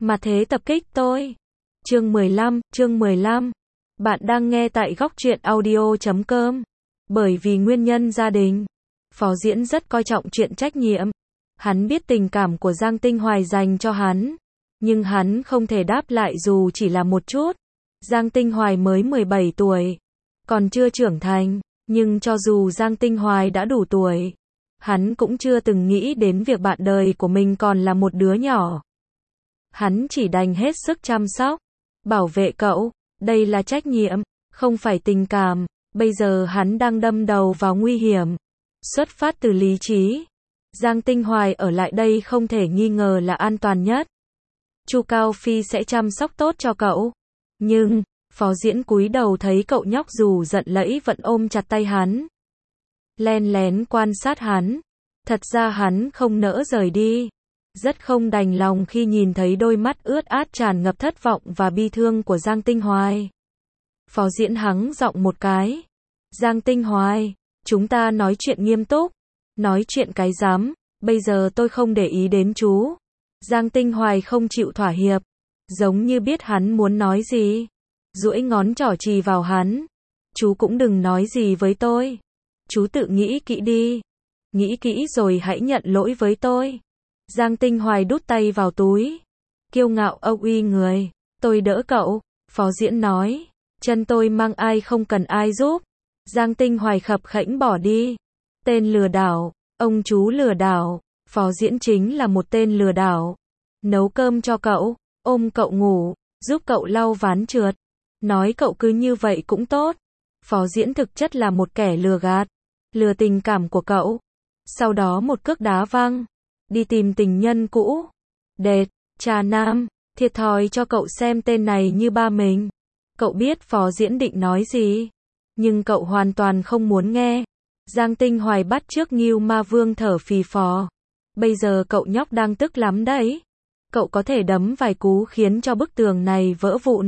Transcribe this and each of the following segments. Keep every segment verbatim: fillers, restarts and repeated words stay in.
Mà thế tập kích tôi. Chương mười lăm, chương mười lăm. Bạn đang nghe tại góc truyện audio chấm com. Bởi vì nguyên nhân gia đình, Phó Diễn rất coi trọng chuyện trách nhiệm. Hắn biết tình cảm của Giang Tinh Hoài dành cho hắn, nhưng hắn không thể đáp lại dù chỉ là một chút. Giang Tinh Hoài mới mười bảy tuổi, còn chưa trưởng thành, nhưng cho dù Giang Tinh Hoài đã đủ tuổi, hắn cũng chưa từng nghĩ đến việc bạn đời của mình còn là một đứa nhỏ. Hắn chỉ đành hết sức chăm sóc, bảo vệ cậu, đây là trách nhiệm, không phải tình cảm. Bây giờ hắn đang đâm đầu vào nguy hiểm, xuất phát từ lý trí. Giang Tinh Hoài ở lại đây không thể nghi ngờ là an toàn nhất. Chu Cao Phi sẽ chăm sóc tốt cho cậu. Nhưng, Phó Diễn cúi đầu thấy cậu nhóc dù giận lẫy vẫn ôm chặt tay hắn, len lén quan sát hắn. Thật ra hắn không nỡ rời đi, rất không đành lòng khi nhìn thấy đôi mắt ướt át tràn ngập thất vọng và bi thương của Giang Tinh Hoài. Phó Diễn hắng giọng một cái. Giang Tinh Hoài, chúng ta nói chuyện nghiêm túc. Nói chuyện cái rắm, bây giờ tôi không để ý đến chú. Giang Tinh Hoài không chịu thỏa hiệp, giống như biết hắn muốn nói gì, duỗi ngón trỏ chì vào hắn. Chú cũng đừng nói gì với tôi. Chú tự nghĩ kỹ đi. Nghĩ kỹ rồi hãy nhận lỗi với tôi. Giang Tinh Hoài đút tay vào túi, kiêu ngạo âu uy người. Tôi đỡ cậu, Phó Diễn nói. Chân tôi mang ai không cần ai giúp. Giang Tinh Hoài khập khễnh bỏ đi. Tên lừa đảo, ông chú lừa đảo. Phó Diễn chính là một tên lừa đảo. Nấu cơm cho cậu, ôm cậu ngủ, giúp cậu lau ván trượt. Nói cậu cứ như vậy cũng tốt. Phó Diễn thực chất là một kẻ lừa gạt, lừa tình cảm của cậu. Sau đó một cước đá văng, đi tìm tình nhân cũ. Đệt, trà nam, thiệt thòi cho cậu xem tên này như ba mình. Cậu biết Phó Diễn định nói gì, nhưng cậu hoàn toàn không muốn nghe. Giang Tinh Hoài bắt chước Ngưu Ma Vương thở phì phò. Bây giờ cậu nhóc đang tức lắm đấy. Cậu có thể đấm vài cú khiến cho bức tường này vỡ vụn.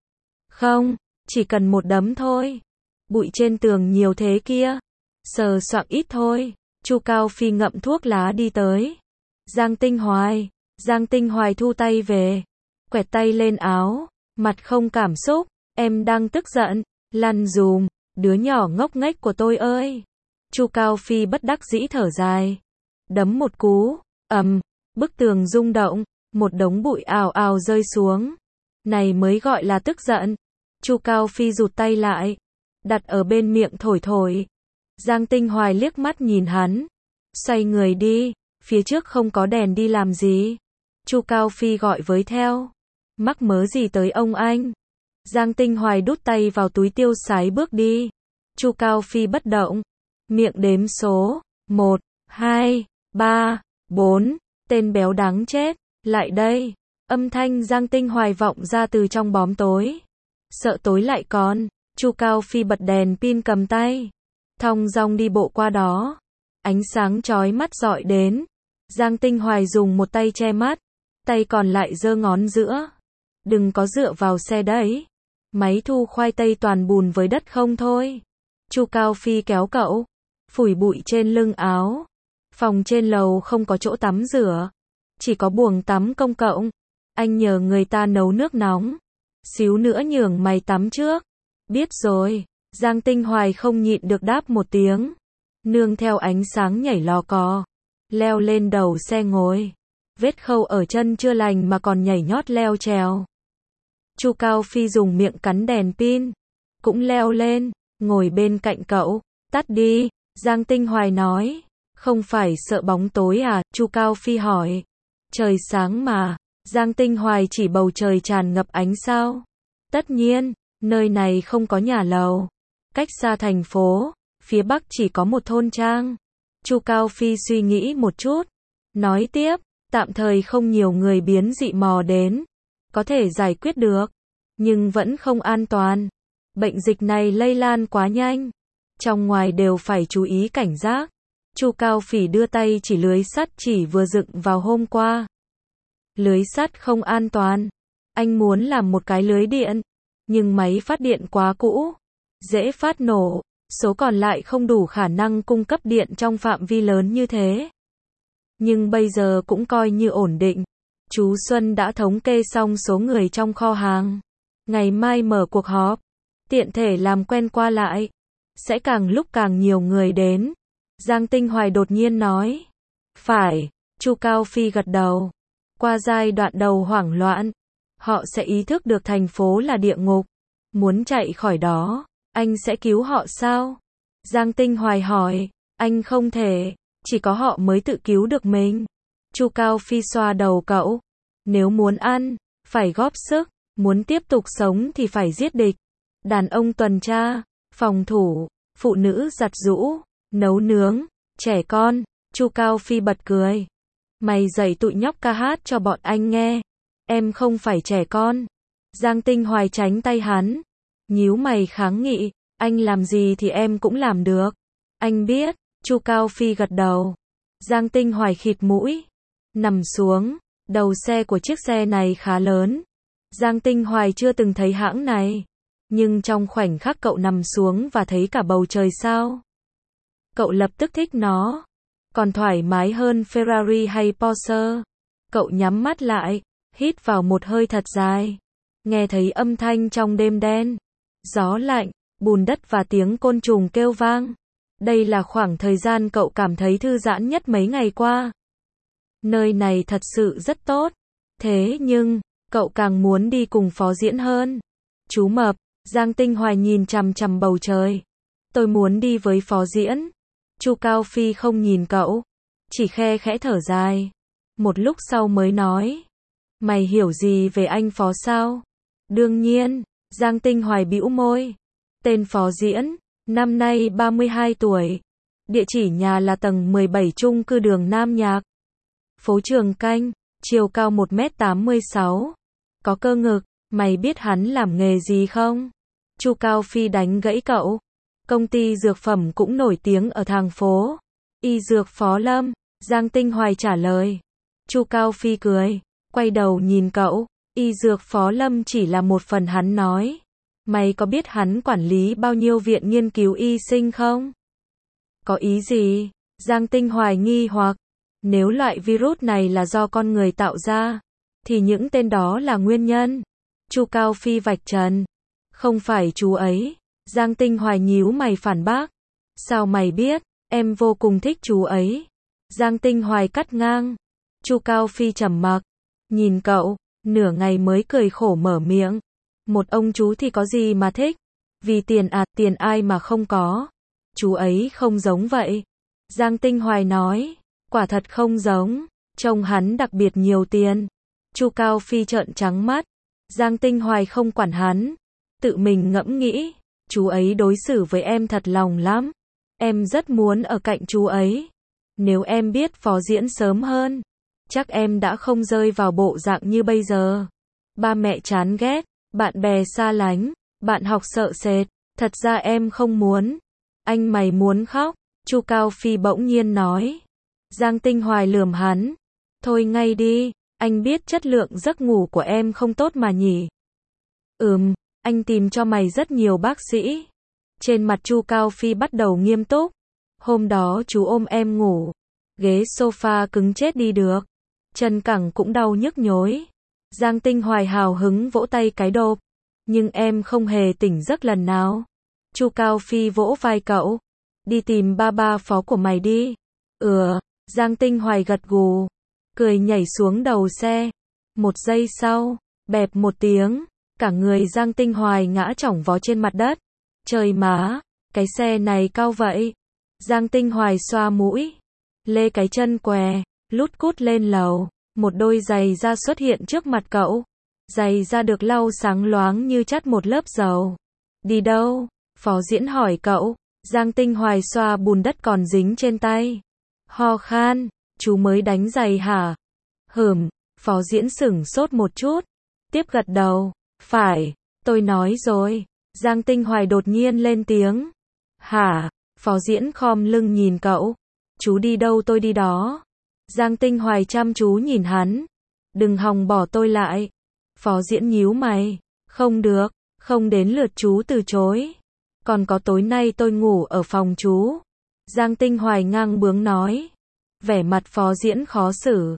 Không, chỉ cần một đấm thôi. Bụi trên tường nhiều thế kia. Sờ soạng ít thôi. Chu Cao Phi ngậm thuốc lá đi tới. Giang Tinh Hoài. Giang Tinh Hoài thu tay về, quẹt tay lên áo, mặt không cảm xúc. Em đang tức giận, lăn dùm, đứa nhỏ ngốc nghếch của tôi ơi. Chu Cao Phi bất đắc dĩ thở dài, đấm một cú, ầm, bức tường rung động, một đống bụi ào ào rơi xuống. Này mới gọi là tức giận. Chu Cao Phi rụt tay lại, đặt ở bên miệng thổi thổi. Giang Tinh Hoài liếc mắt nhìn hắn, xoay người đi, phía trước không có đèn đi làm gì. Chu Cao Phi gọi với theo, mắc mớ gì tới ông anh. Giang Tinh Hoài đút tay vào túi tiêu xài bước đi. Chu Cao Phi bất động, miệng đếm số, một, hai, ba, bốn, tên béo đáng chết, lại đây. Âm thanh Giang Tinh Hoài vọng ra từ trong bóng tối. Sợ tối lại còn, Chu Cao Phi bật đèn pin cầm tay, thong dong đi bộ qua đó. Ánh sáng chói mắt dọi đến. Giang Tinh Hoài dùng một tay che mắt, tay còn lại giơ ngón giữa. Đừng có dựa vào xe đấy. Máy thu khoai tây toàn bùn với đất không thôi. Chu Cao Phi kéo cậu, phủi bụi trên lưng áo. Phòng trên lầu không có chỗ tắm rửa, chỉ có buồng tắm công cộng. Anh nhờ người ta nấu nước nóng, xíu nữa nhường mày tắm trước. Biết rồi. Giang Tinh Hoài không nhịn được đáp một tiếng, nương theo ánh sáng nhảy lò cò, leo lên đầu xe ngồi. Vết khâu ở chân chưa lành mà còn nhảy nhót leo trèo. Chu Cao Phi dùng miệng cắn đèn pin, cũng leo lên, ngồi bên cạnh cậu. Tắt đi, Giang Tinh Hoài nói. Không phải sợ bóng tối à? Chu Cao Phi hỏi. Trời sáng mà. Giang Tinh Hoài chỉ bầu trời tràn ngập ánh sao. Tất nhiên, nơi này không có nhà lầu. Cách xa thành phố, phía bắc chỉ có một thôn trang. Chu Cao Phi suy nghĩ một chút, nói tiếp, tạm thời không nhiều người biến dị mò đến, có thể giải quyết được, nhưng vẫn không an toàn. Bệnh dịch này lây lan quá nhanh, trong ngoài đều phải chú ý cảnh giác. Chu Cao Phỉ đưa tay chỉ lưới sắt chỉ vừa dựng vào hôm qua. Lưới sắt không an toàn. Anh muốn làm một cái lưới điện, nhưng máy phát điện quá cũ, dễ phát nổ, số còn lại không đủ khả năng cung cấp điện trong phạm vi lớn như thế. Nhưng bây giờ cũng coi như ổn định. Chú Xuân đã thống kê xong số người trong kho hàng. Ngày mai mở cuộc họp, tiện thể làm quen qua lại. Sẽ càng lúc càng nhiều người đến. Giang Tinh Hoài đột nhiên nói. Phải, Chu Cao Phi gật đầu. Qua giai đoạn đầu hoảng loạn, họ sẽ ý thức được thành phố là địa ngục. Muốn chạy khỏi đó, anh sẽ cứu họ sao? Giang Tinh Hoài hỏi. Anh không thể, chỉ có họ mới tự cứu được mình. Chu Cao Phi xoa đầu cậu. Nếu muốn ăn, phải góp sức. Muốn tiếp tục sống thì phải giết địch. Đàn ông tuần tra, phòng thủ, phụ nữ giặt giũ, nấu nướng, trẻ con. Chu Cao Phi bật cười. Mày dạy tụi nhóc ca hát cho bọn anh nghe. Em không phải trẻ con. Giang Tinh Hoài tránh tay hắn. Nhíu mày kháng nghị. Anh làm gì thì em cũng làm được. Anh biết. Chu Cao Phi gật đầu. Giang Tinh Hoài khịt mũi. Nằm xuống. Đầu xe của chiếc xe này khá lớn. Giang Tinh Hoài chưa từng thấy hãng này. Nhưng trong khoảnh khắc cậu nằm xuống và thấy cả bầu trời sao, cậu lập tức thích nó. Còn thoải mái hơn Ferrari hay Porsche. Cậu nhắm mắt lại, hít vào một hơi thật dài. Nghe thấy âm thanh trong đêm đen. Gió lạnh, bùn đất và tiếng côn trùng kêu vang. Đây là khoảng thời gian cậu cảm thấy thư giãn nhất mấy ngày qua. Nơi này thật sự rất tốt. Thế nhưng, cậu càng muốn đi cùng Phó Diễn hơn. Chú Mập, Giang Tinh Hoài nhìn chằm chằm bầu trời. Tôi muốn đi với Phó Diễn. Chu Cao Phi không nhìn cậu, chỉ khe khẽ thở dài. Một lúc sau mới nói. Mày hiểu gì về anh Phó sao? Đương nhiên, Giang Tinh Hoài bĩu môi. Tên Phó Diễn, năm nay ba mươi hai tuổi. Địa chỉ nhà là tầng mười bảy chung cư đường Nam Nhạc. Phố Trường Canh, chiều cao một mét tám mươi sáu. Có cơ ngực, mày biết hắn làm nghề gì không? Chu Cao Phi đánh gãy cậu. Công ty dược phẩm cũng nổi tiếng ở thành phố. Y Dược Phó Lâm, Giang Tinh Hoài trả lời. Chu Cao Phi cười, quay đầu nhìn cậu. Y Dược Phó Lâm chỉ là một phần hắn nói. Mày có biết hắn quản lý bao nhiêu viện nghiên cứu y sinh không? Có ý gì? Giang Tinh Hoài nghi hoặc. Nếu loại virus này là do con người tạo ra, thì những tên đó là nguyên nhân. Chu Cao Phi vạch trần. Không phải chú ấy. Giang Tinh Hoài nhíu mày phản bác. Sao mày biết? Em vô cùng thích chú ấy. Giang Tinh Hoài cắt ngang. Chu Cao Phi trầm mặc, nhìn cậu, nửa ngày mới cười khổ mở miệng. Một ông chú thì có gì mà thích? Vì tiền à, tiền ai mà không có. Chú ấy không giống vậy. Giang Tinh Hoài nói. Quả thật không giống. Trông hắn đặc biệt nhiều tiền. Chu Cao Phi trợn trắng mắt. Giang Tinh Hoài không quản hắn. Tự mình ngẫm nghĩ. Chú ấy đối xử với em thật lòng lắm. Em rất muốn ở cạnh chú ấy. Nếu em biết Phó Diễn sớm hơn, chắc em đã không rơi vào bộ dạng như bây giờ. Ba mẹ chán ghét, bạn bè xa lánh, bạn học sợ sệt. Thật ra em không muốn. Anh mày muốn khóc. Chu Cao Phi bỗng nhiên nói. Giang Tinh Hoài lườm hắn. Thôi ngay đi, anh biết chất lượng giấc ngủ của em không tốt mà nhỉ. Ừm, anh tìm cho mày rất nhiều bác sĩ. Trên mặt Chu Cao Phi bắt đầu nghiêm túc. Hôm đó chú ôm em ngủ. Ghế sofa cứng chết đi được. Chân cẳng cũng đau nhức nhối. Giang Tinh Hoài hào hứng vỗ tay cái độp. Nhưng em không hề tỉnh giấc lần nào. Chu Cao Phi vỗ vai cậu. Đi tìm ba ba Phó của mày đi. Ừ. Giang Tinh Hoài gật gù. Cười nhảy xuống đầu xe. Một giây sau, bẹp một tiếng. Cả người Giang Tinh Hoài ngã chỏng vó trên mặt đất. Trời má, cái xe này cao vậy. Giang Tinh Hoài xoa mũi. Lê cái chân què, lút cút lên lầu. Một đôi giày da xuất hiện trước mặt cậu. Giày da được lau sáng loáng như chắt một lớp dầu. Đi đâu? Phó Diễn hỏi cậu. Giang Tinh Hoài xoa bùn đất còn dính trên tay. Ho khan, chú mới đánh giày hả? Hừm, Phó Diễn sửng sốt một chút. Tiếp gật đầu. Phải, tôi nói rồi. Giang Tinh Hoài đột nhiên lên tiếng. Hả? Phó Diễn khom lưng nhìn cậu. Chú đi đâu tôi đi đó. Giang Tinh Hoài chăm chú nhìn hắn. Đừng hòng bỏ tôi lại. Phó Diễn nhíu mày. Không được, không đến lượt chú từ chối. Còn có tối nay tôi ngủ ở phòng chú. Giang Tinh Hoài ngang bướng nói. Vẻ mặt Phó Diễn khó xử.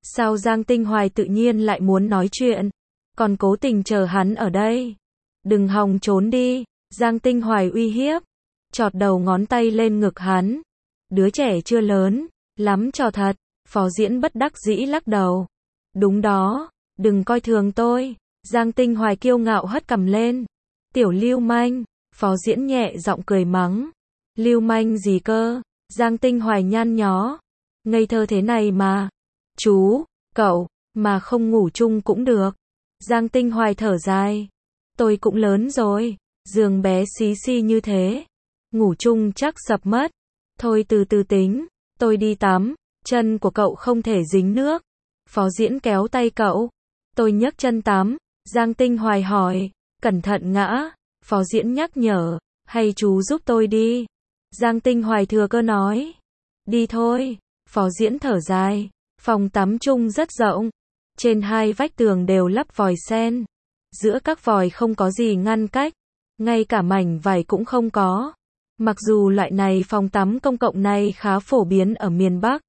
Sao Giang Tinh Hoài tự nhiên lại muốn nói chuyện, còn cố tình chờ hắn ở đây. Đừng hòng trốn đi, Giang Tinh Hoài uy hiếp, chọt đầu ngón tay lên ngực hắn. Đứa trẻ chưa lớn, lắm trò thật, Phó Diễn bất đắc dĩ lắc đầu. Đúng đó, đừng coi thường tôi, Giang Tinh Hoài kiêu ngạo hất cằm lên. Tiểu lưu manh, Phó Diễn nhẹ giọng cười mắng. Lưu manh gì cơ, Giang Tinh Hoài nhăn nhó. Ngây thơ thế này mà. Chú, cậu, mà không ngủ chung cũng được. Giang Tinh Hoài thở dài. Tôi cũng lớn rồi, giường bé xí xi như thế. Ngủ chung chắc sập mất. Thôi từ từ tính, tôi đi tắm, chân của cậu không thể dính nước. Phó Diễn kéo tay cậu. Tôi nhấc chân tắm, Giang Tinh Hoài hỏi, cẩn thận ngã. Phó Diễn nhắc nhở, hay chú giúp tôi đi. Giang Tinh Hoài thừa cơ nói. Đi thôi, Phó Diễn thở dài. Phòng tắm chung rất rộng. Trên hai vách tường đều lắp vòi sen. Giữa các vòi không có gì ngăn cách. Ngay cả mảnh vải cũng không có. Mặc dù loại này phòng tắm công cộng này khá phổ biến ở miền Bắc.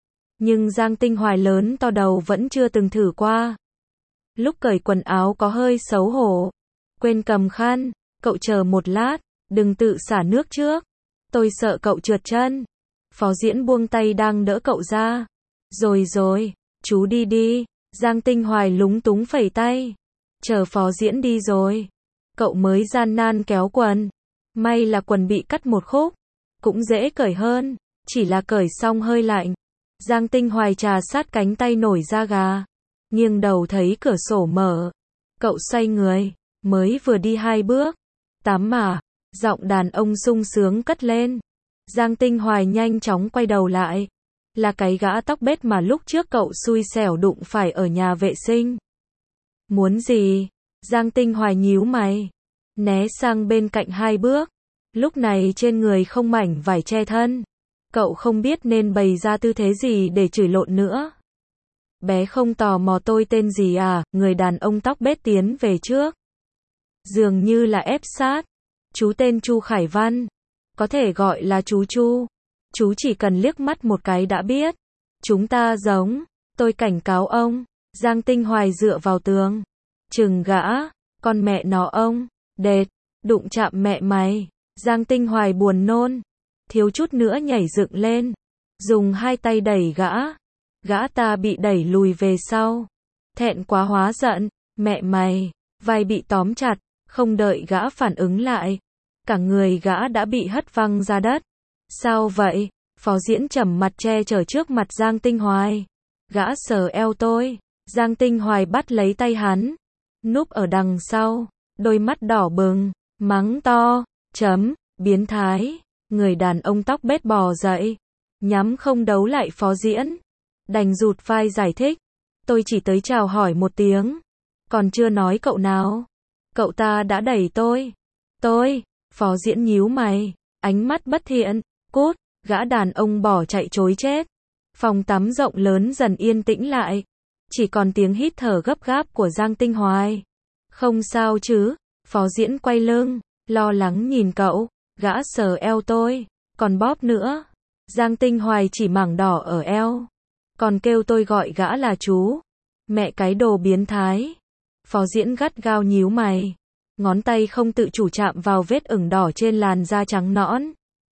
Nhưng Giang Tinh Hoài lớn to đầu vẫn chưa từng thử qua. Lúc cởi quần áo có hơi xấu hổ. Quên cầm khăn, cậu chờ một lát, đừng tự xả nước trước. Tôi sợ cậu trượt chân. Phó Diễn buông tay đang đỡ cậu ra. Rồi rồi, chú đi đi. Giang Tinh Hoài lúng túng phẩy tay. Chờ Phó Diễn đi rồi. Cậu mới gian nan kéo quần. May là quần bị cắt một khúc. Cũng dễ cởi hơn. Chỉ là cởi xong hơi lạnh. Giang Tinh Hoài trà sát cánh tay nổi da gà. Nghiêng đầu thấy cửa sổ mở. Cậu xoay người. Mới vừa đi hai bước. Tắm mà. Giọng đàn ông sung sướng cất lên. Giang Tinh Hoài nhanh chóng quay đầu lại. Là cái gã tóc bết mà lúc trước cậu xui xẻo đụng phải ở nhà vệ sinh. Muốn gì? Giang Tinh Hoài nhíu mày. Né sang bên cạnh hai bước. Lúc này trên người không mảnh vải che thân. Cậu không biết nên bày ra tư thế gì để chửi lộn nữa. Bé không tò mò tôi tên gì à? Người đàn ông tóc bết tiến về trước. Dường như là ép sát. Chú tên Chu Khải Văn. Có thể gọi là chú Chu. Chú chỉ cần liếc mắt một cái đã biết. Chúng ta giống. Tôi cảnh cáo ông. Giang Tinh Hoài dựa vào tường. Chừng gã. Con mẹ nó ông. Đệt. Đụng chạm mẹ mày. Giang Tinh Hoài buồn nôn. Thiếu chút nữa nhảy dựng lên. Dùng hai tay đẩy gã. Gã ta bị đẩy lùi về sau. Thẹn quá hóa giận. Mẹ mày. Vai bị tóm chặt. Không đợi gã phản ứng lại. Cả người gã đã bị hất văng ra đất. Sao vậy? Phó Diễn trầm mặt che chở trước mặt Giang Tinh Hoài. Gã sờ eo tôi. Giang Tinh Hoài bắt lấy tay hắn. Núp ở đằng sau. Đôi mắt đỏ bừng. Mắng to. Chấm. Biến thái. Người đàn ông tóc bết bò dậy. Nhắm không đấu lại Phó Diễn. Đành rụt vai giải thích. Tôi chỉ tới chào hỏi một tiếng. Còn chưa nói cậu nào. Cậu ta đã đẩy tôi. Tôi. Phó Diễn nhíu mày. Ánh mắt bất thiện. Cút. Gã đàn ông bỏ chạy trối chết. Phòng tắm rộng lớn dần yên tĩnh lại. Chỉ còn tiếng hít thở gấp gáp của Giang Tinh Hoài. Không sao chứ? Phó Diễn quay lưng. Lo lắng nhìn cậu. Gã sờ eo tôi. Còn bóp nữa. Giang Tinh Hoài chỉ mảng đỏ ở eo. Còn kêu tôi gọi gã là chú. Mẹ cái đồ biến thái. Phó Diễn gắt gao nhíu mày. Ngón tay không tự chủ chạm vào vết ửng đỏ trên làn da trắng nõn.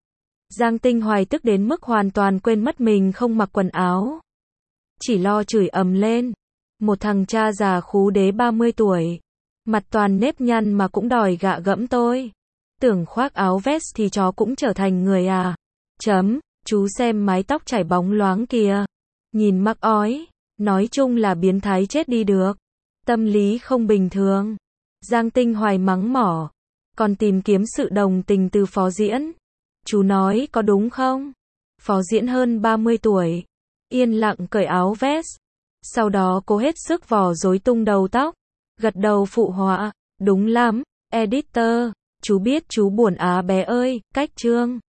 Giang Tinh Hoài tức đến mức hoàn toàn quên mất mình không mặc quần áo. Chỉ lo chửi ầm lên. Một thằng cha già khú đế ba mươi tuổi. Mặt toàn nếp nhăn mà cũng đòi gạ gẫm tôi. Tưởng khoác áo vest thì chó cũng trở thành người à. Chấm, chú xem mái tóc chảy bóng loáng kìa. Nhìn mắc ói. Nói chung là biến thái chết đi được. Tâm lý không bình thường. Giang Tinh Hoài mắng mỏ. Còn tìm kiếm sự đồng tình từ Phó Diễn. Chú nói có đúng không? Phó Diễn hơn ba mươi tuổi. Yên lặng cởi áo vest. Sau đó cố hết sức vò rối tung đầu tóc. Gật đầu phụ họa. Đúng lắm, editor. Chú biết chú buồn á bé ơi. Cách chương.